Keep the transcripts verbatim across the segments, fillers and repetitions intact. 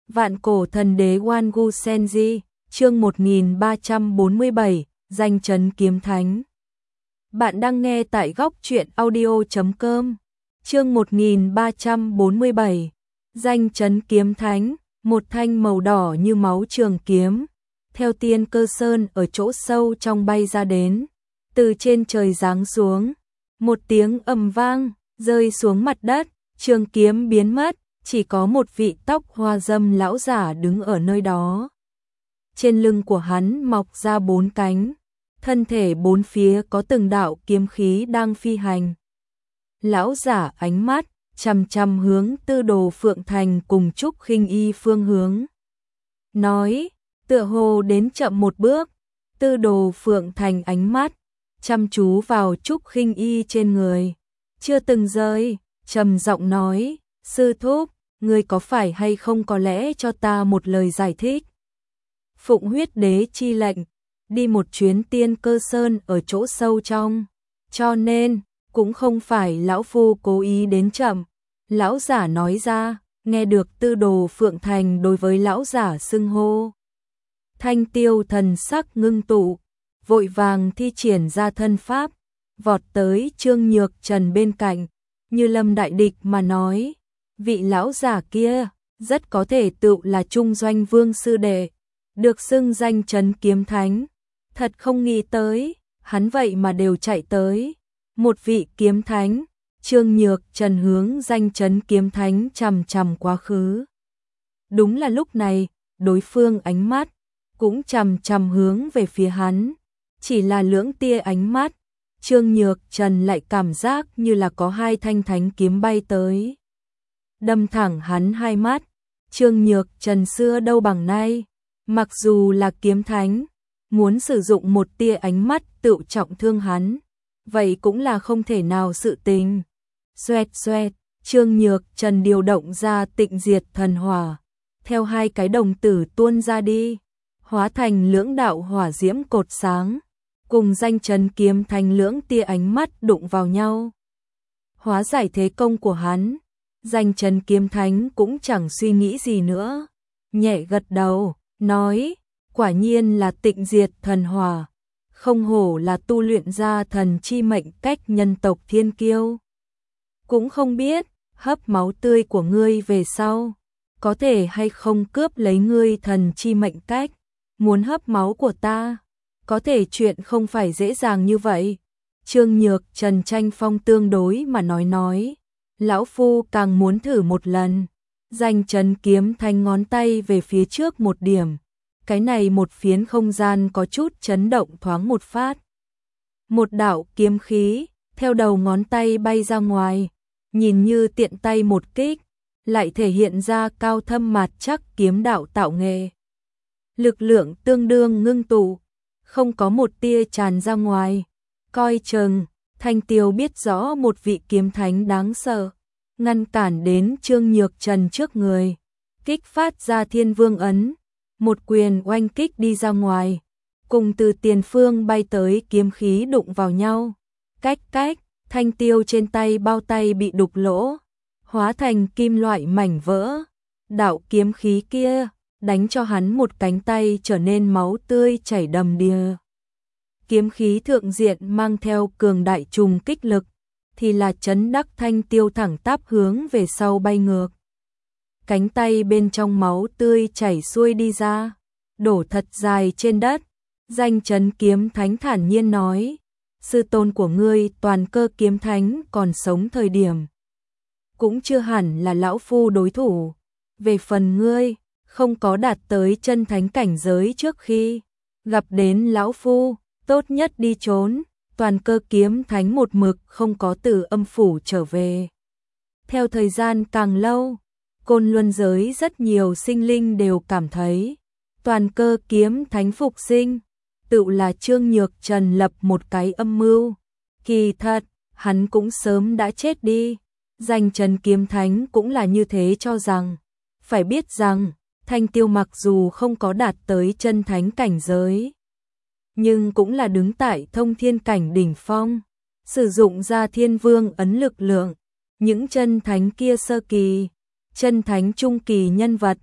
Vạn cổ thần đế Wangu Senji, chương một nghìn ba trăm bốn mươi bảy, danh chấn kiếm thánh. Bạn đang nghe tại góc truyện audio chấm com. Chương một nghìn ba trăm bốn mươi bảy, danh chấn kiếm thánh, một thanh màu đỏ như máu trường kiếm, theo Tiên Cơ Sơn ở chỗ sâu trong bay ra đến, từ trên trời giáng xuống, một tiếng ầm vang, rơi xuống mặt đất, trường kiếm biến mất. Chỉ có một vị tóc hoa râm lão giả đứng ở nơi đó. Trên lưng của hắn mọc ra bốn cánh, thân thể bốn phía có từng đạo kiếm khí đang phi hành. Lão giả ánh mắt chằm chằm hướng Tư Đồ Phượng Thành cùng Trúc Khinh Y phương hướng. Nói, tựa hồ đến chậm một bước, Tư Đồ Phượng Thành ánh mắt chăm chú vào Trúc Khinh Y trên người, chưa từng rời, trầm giọng nói, sư thúc, ngươi có phải hay không có lẽ cho ta một lời giải thích. Phụng huyết đế chi lệnh, đi một chuyến Tiên Cơ Sơn ở chỗ sâu trong, cho nên, cũng không phải lão phu cố ý đến chậm. Lão giả nói ra, nghe được Tư Đồ Phượng Thành đối với lão giả xưng hô. Thanh Tiêu thần sắc ngưng tụ, vội vàng thi triển ra thân pháp, vọt tới Trương Nhược Trần bên cạnh, như lâm đại địch mà nói. Vị lão giả kia, rất có thể tự là Trung Doanh Vương sư đệ, được xưng danh chấn kiếm thánh. Thật không nghĩ tới, hắn vậy mà đều chạy tới. Một vị kiếm thánh, Trương Nhược Trần hướng danh chấn kiếm thánh chằm chằm quá khứ. Đúng là lúc này, đối phương ánh mắt, cũng chằm chằm hướng về phía hắn. Chỉ là lưỡng tia ánh mắt, Trương Nhược Trần lại cảm giác như là có hai thanh thánh kiếm bay tới. Đâm thẳng hắn hai mắt. Trương Nhược Trần xưa đâu bằng nay, mặc dù là kiếm thánh, muốn sử dụng một tia ánh mắt tự trọng thương hắn, vậy cũng là không thể nào sự tình. Xoẹt xoẹt, Trương Nhược Trần điều động ra Tịnh Diệt thần hỏa, theo hai cái đồng tử tuôn ra đi, hóa thành lưỡng đạo hỏa diễm cột sáng, cùng danh chấn kiếm thành lưỡng tia ánh mắt đụng vào nhau. Hóa giải thế công của hắn. Danh chấn kiếm thánh cũng chẳng suy nghĩ gì nữa, nhẹ gật đầu, nói, quả nhiên là Tịnh Diệt thần hỏa, không hổ là tu luyện ra thần chi mệnh cách nhân tộc thiên kiêu. Cũng không biết, hấp máu tươi của ngươi về sau, có thể hay không cướp lấy ngươi thần chi mệnh cách, muốn hấp máu của ta, có thể chuyện không phải dễ dàng như vậy. Trương Nhược Trần tranh phong tương đối mà nói nói. Lão phu càng muốn thử một lần. Danh chấn kiếm thanh ngón tay về phía trước một điểm. Cái này một phiến không gian có chút chấn động thoáng một phát. Một đạo kiếm khí, theo đầu ngón tay bay ra ngoài. Nhìn như tiện tay một kích, lại thể hiện ra cao thâm mạt chắc kiếm đạo tạo nghệ. Lực lượng tương đương ngưng tụ, không có một tia tràn ra ngoài. Coi chừng. Thanh Tiêu biết rõ một vị kiếm thánh đáng sợ, ngăn cản đến Trương Nhược Trần trước người, kích phát ra Thiên Vương ấn, một quyền oanh kích đi ra ngoài, cùng từ tiền phương bay tới kiếm khí đụng vào nhau. Cách cách, Thanh Tiêu trên tay bao tay bị đục lỗ, hóa thành kim loại mảnh vỡ. Đạo kiếm khí kia đánh cho hắn một cánh tay trở nên máu tươi chảy đầm đìa. Kiếm khí thượng diện mang theo cường đại trùng kích lực, thì là chấn đắc Thanh Tiêu thẳng tắp hướng về sau bay ngược. Cánh tay bên trong máu tươi chảy xuôi đi ra, đổ thật dài trên đất. Danh chấn kiếm thánh thản nhiên nói, sư tôn của ngươi Toàn Cơ kiếm thánh còn sống thời điểm, cũng chưa hẳn là lão phu đối thủ. Về phần ngươi, không có đạt tới chân thánh cảnh giới trước khi gặp đến lão phu, tốt nhất đi trốn. Toàn Cơ kiếm thánh một mực không có từ âm phủ trở về. Theo thời gian càng lâu, Côn Luân giới rất nhiều sinh linh đều cảm thấy Toàn Cơ kiếm thánh phục sinh, tự là Trương Nhược Trần lập một cái âm mưu. Kỳ thật, hắn cũng sớm đã chết đi. Danh chấn kiếm thánh cũng là như thế cho rằng. Phải biết rằng, Thanh Tiêu mặc dù không có đạt tới chân thánh cảnh giới, nhưng cũng là đứng tại thông thiên cảnh đỉnh phong, sử dụng ra Thiên Vương ấn lực lượng. Những chân thánh kia sơ kỳ, chân thánh trung kỳ nhân vật,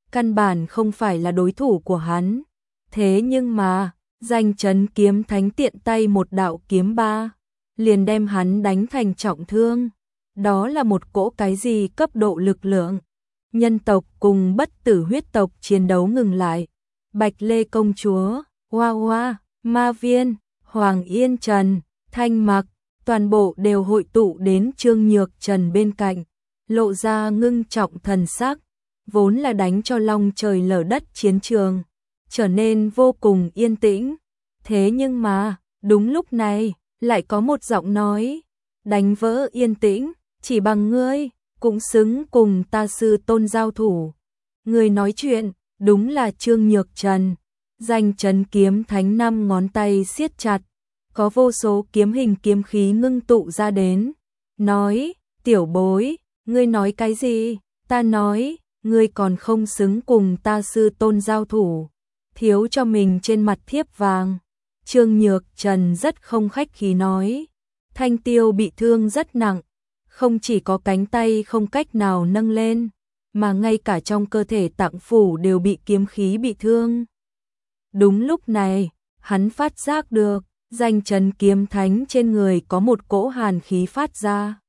căn bản không phải là đối thủ của hắn. Thế nhưng mà, Danh Chấn Kiếm Thánh tiện tay một đạo kiếm ba, liền đem hắn đánh thành trọng thương. Đó là một cỗ cái gì cấp độ lực lượng. Nhân tộc cùng bất tử huyết tộc chiến đấu ngừng lại. Bạch Lê công chúa, Hoa Hoa, Ma Viên, Hoàng Yên Trần, Thanh Mặc, toàn bộ đều hội tụ đến Trương Nhược Trần bên cạnh, lộ ra ngưng trọng thần sắc, vốn là đánh cho long trời lở đất chiến trường, trở nên vô cùng yên tĩnh. Thế nhưng mà, đúng lúc này, lại có một giọng nói, đánh vỡ yên tĩnh, chỉ bằng ngươi, cũng xứng cùng ta sư tôn giao thủ. Người nói chuyện, đúng là Trương Nhược Trần. Danh Chấn Kiếm Thánh năm ngón tay siết chặt, có vô số kiếm hình kiếm khí ngưng tụ ra đến. Nói, tiểu bối, ngươi nói cái gì? Ta nói, ngươi còn không xứng cùng ta sư tôn giao thủ. Thiếu cho mình trên mặt thiếp vàng. Trương Nhược Trần rất không khách khí nói. Thanh Tiêu bị thương rất nặng, không chỉ có cánh tay không cách nào nâng lên, mà ngay cả trong cơ thể tạng phủ đều bị kiếm khí bị thương. Đúng lúc này, hắn phát giác được, Danh Chấn Kiếm Thánh trên người có một cỗ hàn khí phát ra.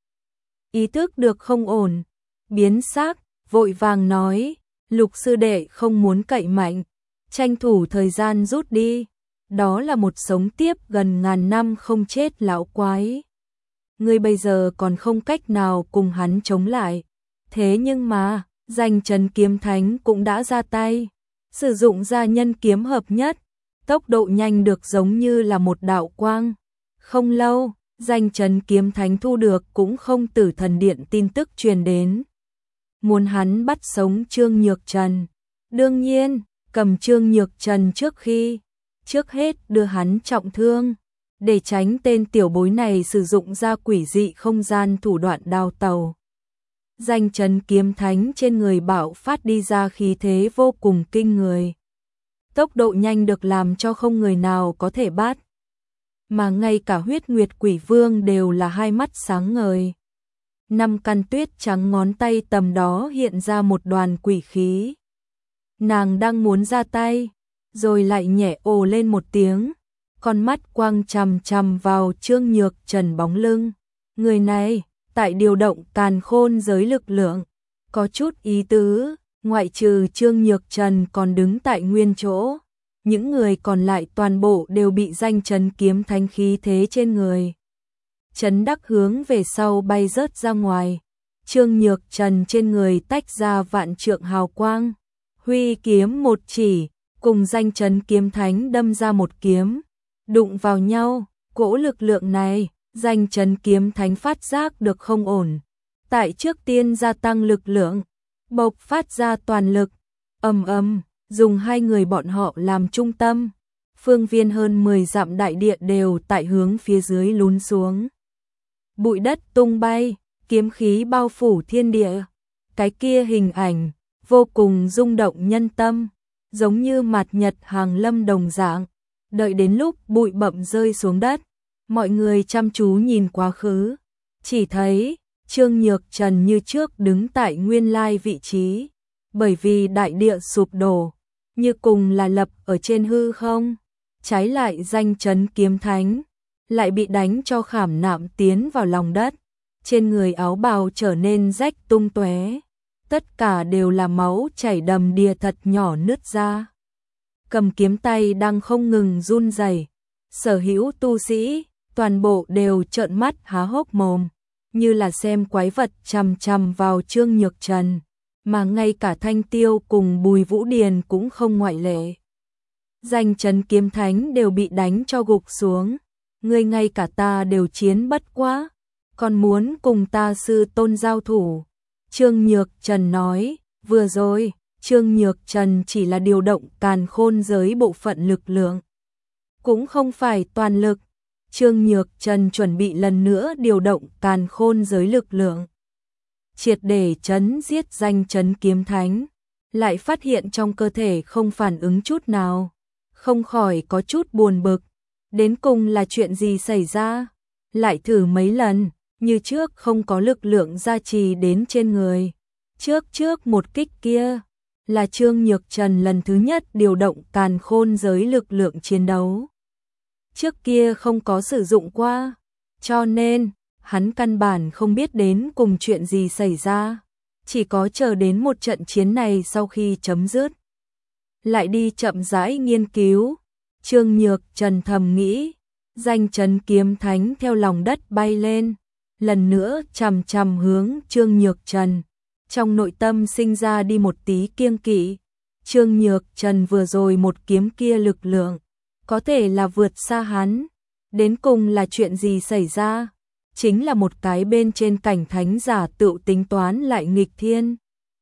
Ý thức được không ổn, biến sắc, vội vàng nói, Lục sư đệ không muốn cậy mạnh, tranh thủ thời gian rút đi, đó là một sống tiếp gần ngàn năm không chết lão quái. Ngươi bây giờ còn không cách nào cùng hắn chống lại, thế nhưng mà, Danh Chấn Kiếm Thánh cũng đã ra tay, sử dụng ra nhân kiếm hợp nhất, tốc độ nhanh được giống như là một đạo quang. Không lâu, Danh Chấn Kiếm Thánh thu được cũng không Tử Thần Điện tin tức truyền đến. Muốn hắn bắt sống Trương Nhược Trần. Đương nhiên, cầm Trương Nhược Trần trước khi, trước hết đưa hắn trọng thương, để tránh tên tiểu bối này sử dụng ra quỷ dị không gian thủ đoạn đào tàu. Danh Chấn Kiếm Thánh trên người bạo phát đi ra khí thế vô cùng kinh người. Tốc độ nhanh được làm cho không người nào có thể bắt. Mà ngay cả Huyết Nguyệt Quỷ Vương đều là hai mắt sáng ngời. Năm căn tuyết trắng ngón tay tầm đó hiện ra một đoàn quỷ khí. Nàng đang muốn ra tay, rồi lại nhẹ ồ lên một tiếng, con mắt quang chằm chằm vào Trương Nhược Trần bóng lưng. Người này, tại điều động càn khôn giới lực lượng, có chút ý tứ, ngoại trừ Trương Nhược Trần còn đứng tại nguyên chỗ. Những người còn lại toàn bộ đều bị Danh Chấn Kiếm Thánh khí thế trên người chấn đắc hướng về sau bay rớt ra ngoài. Trương Nhược Trần trên người tách ra vạn trượng hào quang, huy kiếm một chỉ, cùng Danh Chấn Kiếm Thánh đâm ra một kiếm, đụng vào nhau. Cỗ lực lượng này, Danh Chấn Kiếm Thánh phát giác được không ổn, tại trước tiên gia tăng lực lượng, bộc phát ra toàn lực, ầm ầm, dùng hai người bọn họ làm trung tâm, phương viên hơn mười dặm đại địa đều tại hướng phía dưới lún xuống. Bụi đất tung bay, kiếm khí bao phủ thiên địa, cái kia hình ảnh vô cùng rung động nhân tâm, giống như mặt nhật hàng lâm đồng dạng. Đợi đến lúc bụi bặm rơi xuống đất, mọi người chăm chú nhìn quá khứ, chỉ thấy Trương Nhược Trần như trước đứng tại nguyên lai vị trí, bởi vì đại địa sụp đổ, như cùng là lập ở trên hư không. Trái lại Danh Chấn Kiếm Thánh lại bị đánh cho khảm nạm tiến vào lòng đất, trên người áo bào trở nên rách tung tóe, tất cả đều là máu chảy đầm đìa thật nhỏ nứt ra. Cầm kiếm tay đang không ngừng run rẩy, sở hữu tu sĩ toàn bộ đều trợn mắt há hốc mồm, như là xem quái vật chằm chằm vào Trương Nhược Trần, mà ngay cả Thanh Tiêu cùng Bùi Vũ Điền cũng không ngoại lệ. Danh Chấn Kiếm Thánh đều bị đánh cho gục xuống. Ngươi ngay cả ta đều chiến bất quá, còn muốn cùng ta sư tôn giao thủ. Trương Nhược Trần nói, vừa rồi, Trương Nhược Trần chỉ là điều động càn khôn giới bộ phận lực lượng, cũng không phải toàn lực. Trương Nhược Trần chuẩn bị lần nữa điều động càn khôn giới lực lượng, triệt để chấn giết Danh Chấn Kiếm Thánh, lại phát hiện trong cơ thể không phản ứng chút nào, không khỏi có chút buồn bực. Đến cùng là chuyện gì xảy ra? Lại thử mấy lần, như trước không có lực lượng gia trì đến trên người. Trước trước một kích kia, là Trương Nhược Trần lần thứ nhất điều động càn khôn giới lực lượng chiến đấu. Trước kia không có sử dụng qua, cho nên hắn căn bản không biết đến cùng chuyện gì xảy ra, chỉ có chờ đến một trận chiến này sau khi chấm dứt, lại đi chậm rãi nghiên cứu. Trương Nhược Trần thầm nghĩ, danh chấn kiếm thánh theo lòng đất bay lên, lần nữa chằm chằm hướng Trương Nhược Trần, trong nội tâm sinh ra đi một tí kiêng kỵ. Trương Nhược Trần vừa rồi một kiếm kia lực lượng, có thể là vượt xa hắn, đến cùng là chuyện gì xảy ra? Chính là một cái bên trên cảnh thánh giả tự tính toán lại nghịch thiên.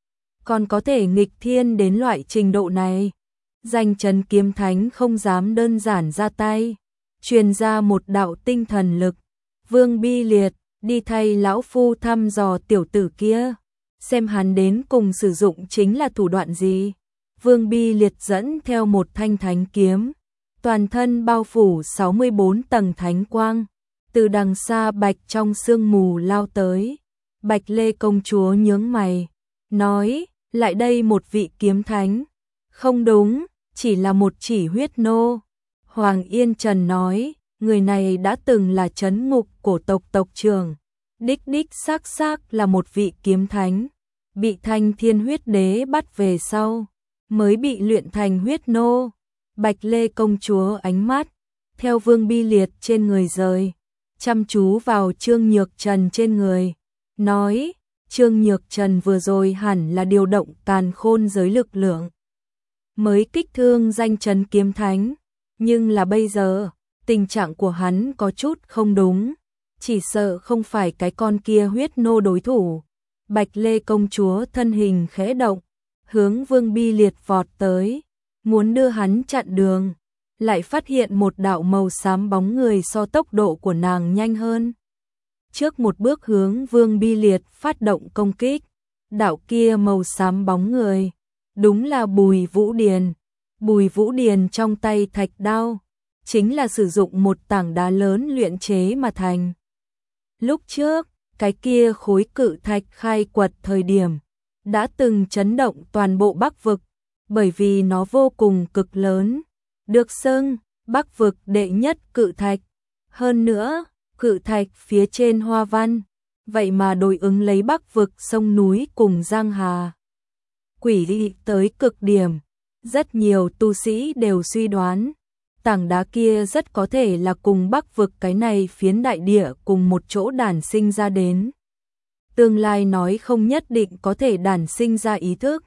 Còn có thể nghịch thiên đến loại trình độ này, danh chấn kiếm thánh không dám đơn giản ra tay, truyền ra một đạo tinh thần lực. Vương Bi Liệt, đi thay lão phu thăm dò tiểu tử kia, xem hắn đến cùng sử dụng chính là thủ đoạn gì. Vương Bi Liệt dẫn theo một thanh thánh kiếm, toàn thân bao phủ sáu mươi bốn tầng thánh quang, từ đằng xa Bạch trong sương mù lao tới. Bạch Lê công chúa nhướng mày, nói, lại đây một vị kiếm thánh. Không đúng, chỉ là một chỉ huyết nô. Hoàng Yên Trần nói, người này đã từng là trấn ngục cổ tộc tộc trưởng, đích đích xác xác là một vị kiếm thánh, bị Thanh Thiên Huyết Đế bắt về sau, mới bị luyện thành huyết nô. Bạch Lê công chúa ánh mắt theo Vương Bi Liệt trên người rời, chăm chú vào Trương Nhược Trần trên người, nói, Trương Nhược Trần vừa rồi hẳn là điều động càn khôn giới lực lượng, mới kích thương danh chấn kiếm thánh, nhưng là bây giờ, tình trạng của hắn có chút không đúng, chỉ sợ không phải cái con kia huyết nô đối thủ. Bạch Lê công chúa thân hình khẽ động, hướng Vương Bi Liệt vọt tới, muốn đưa hắn chặn đường, lại phát hiện một đạo màu xám bóng người so tốc độ của nàng nhanh hơn. Trước một bước hướng Vương Bi Liệt phát động công kích, đạo kia màu xám bóng người, đúng là Bùi Vũ Điền. Bùi Vũ Điền trong tay thạch đao, chính là sử dụng một tảng đá lớn luyện chế mà thành. Lúc trước, cái kia khối cự thạch khai quật thời điểm, đã từng chấn động toàn bộ Bắc vực, bởi vì nó vô cùng cực lớn, được xưng Bắc vực đệ nhất cự thạch. Hơn nữa, cự thạch phía trên hoa văn, vậy mà đối ứng lấy Bắc vực sông núi cùng giang hà. Quỷ dị tới cực điểm, rất nhiều tu sĩ đều suy đoán, tảng đá kia rất có thể là cùng Bắc vực cái này phiến đại địa cùng một chỗ đản sinh ra đến. Tương lai nói không nhất định có thể đản sinh ra ý thức,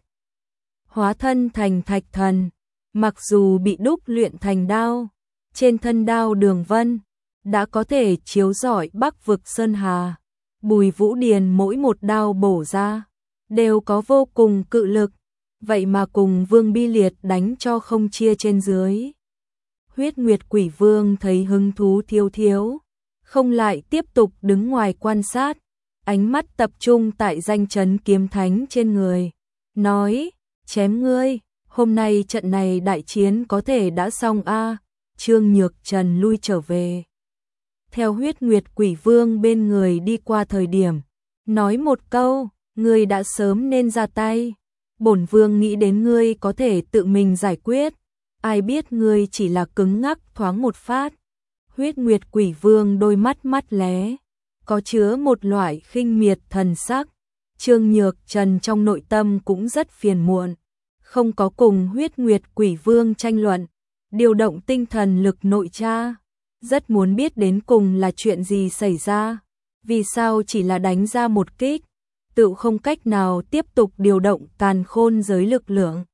hóa thân thành thạch thần, mặc dù bị đúc luyện thành đao, trên thân đao đường vân, đã có thể chiếu rọi Bắc vực sơn hà. Bùi Vũ Điền mỗi một đao bổ ra, đều có vô cùng cự lực, vậy mà cùng Vương Bi Liệt đánh cho không chia trên dưới. Huyết Nguyệt Quỷ Vương thấy hứng thú thiếu thiếu, không lại tiếp tục đứng ngoài quan sát, ánh mắt tập trung tại danh chấn kiếm thánh trên người, nói, chém ngươi, hôm nay trận này đại chiến có thể đã xong a. À. Trương Nhược Trần lui trở về, theo Huyết Nguyệt Quỷ Vương bên người đi qua thời điểm, nói một câu, ngươi đã sớm nên ra tay, bổn vương nghĩ đến ngươi có thể tự mình giải quyết, ai biết ngươi chỉ là cứng ngắc thoáng một phát. Huyết Nguyệt Quỷ Vương đôi mắt mắt lé, có chứa một loại khinh miệt thần sắc. Trương Nhược Trần trong nội tâm cũng rất phiền muộn, không có cùng Huyết Nguyệt Quỷ Vương tranh luận, điều động tinh thần lực nội tra, rất muốn biết đến cùng là chuyện gì xảy ra, vì sao chỉ là đánh ra một kích, tự không cách nào tiếp tục điều động càn khôn giới lực lượng.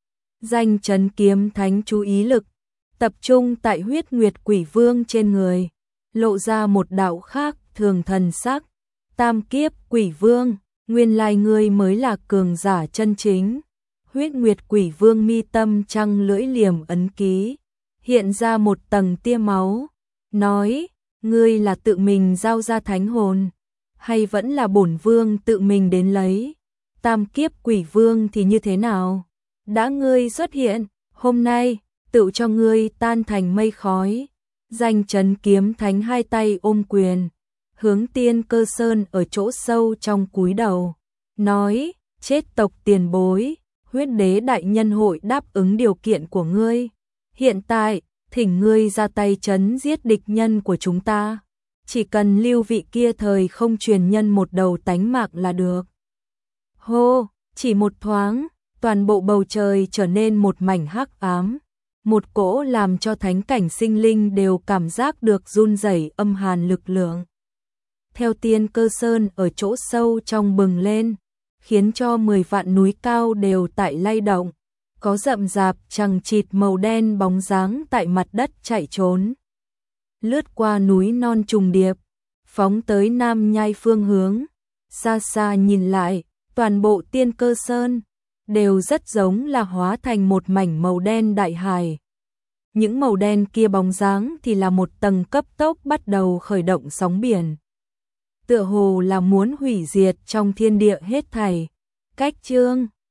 Danh chấn kiếm thánh chú ý lực tập trung tại Huyết Nguyệt Quỷ Vương trên người, lộ ra một đạo khác thường thần sắc. Tam kiếp Quỷ Vương, nguyên lai ngươi mới là cường giả chân chính. Huyết Nguyệt Quỷ Vương mi tâm trăng lưỡi liềm ấn ký, hiện ra một tầng tia máu, nói, ngươi là tự mình giao ra thánh hồn, hay vẫn là bổn vương tự mình đến lấy? Tam kiếp Quỷ Vương thì như thế nào? Đã ngươi xuất hiện, hôm nay, tự cho ngươi tan thành mây khói. Danh chấn kiếm thánh hai tay ôm quyền, hướng Tiên Cơ Sơn ở chỗ sâu trong cúi đầu, nói, chết tộc tiền bối. huyết đế đại nhân hội đáp ứng điều kiện của ngươi. Hiện tại, thỉnh ngươi ra tay trấn giết địch nhân của chúng ta. Chỉ cần lưu vị kia thời không truyền nhân một đầu tánh mạng là được. Hô, chỉ một thoáng, toàn bộ bầu trời trở nên một mảnh hắc ám. Một cỗ làm cho thánh cảnh sinh linh đều cảm giác được run rẩy âm hàn lực lượng. Theo Tiên Cơ Sơn ở chỗ sâu trong bừng lên, khiến cho mười vạn núi cao đều tại lay động, có rậm rạp chằng chịt màu đen bóng dáng tại mặt đất chạy trốn. Lướt qua núi non trùng điệp, phóng tới Nam Nhai phương hướng, xa xa nhìn lại, toàn bộ Tiên Cơ Sơn đều rất giống là hóa thành một mảnh màu đen đại hải. Những màu đen kia bóng dáng thì là một tầng cấp tốc bắt đầu khởi động sóng biển. Tựa hồ là muốn hủy diệt trong thiên địa hết thảy. Cách chương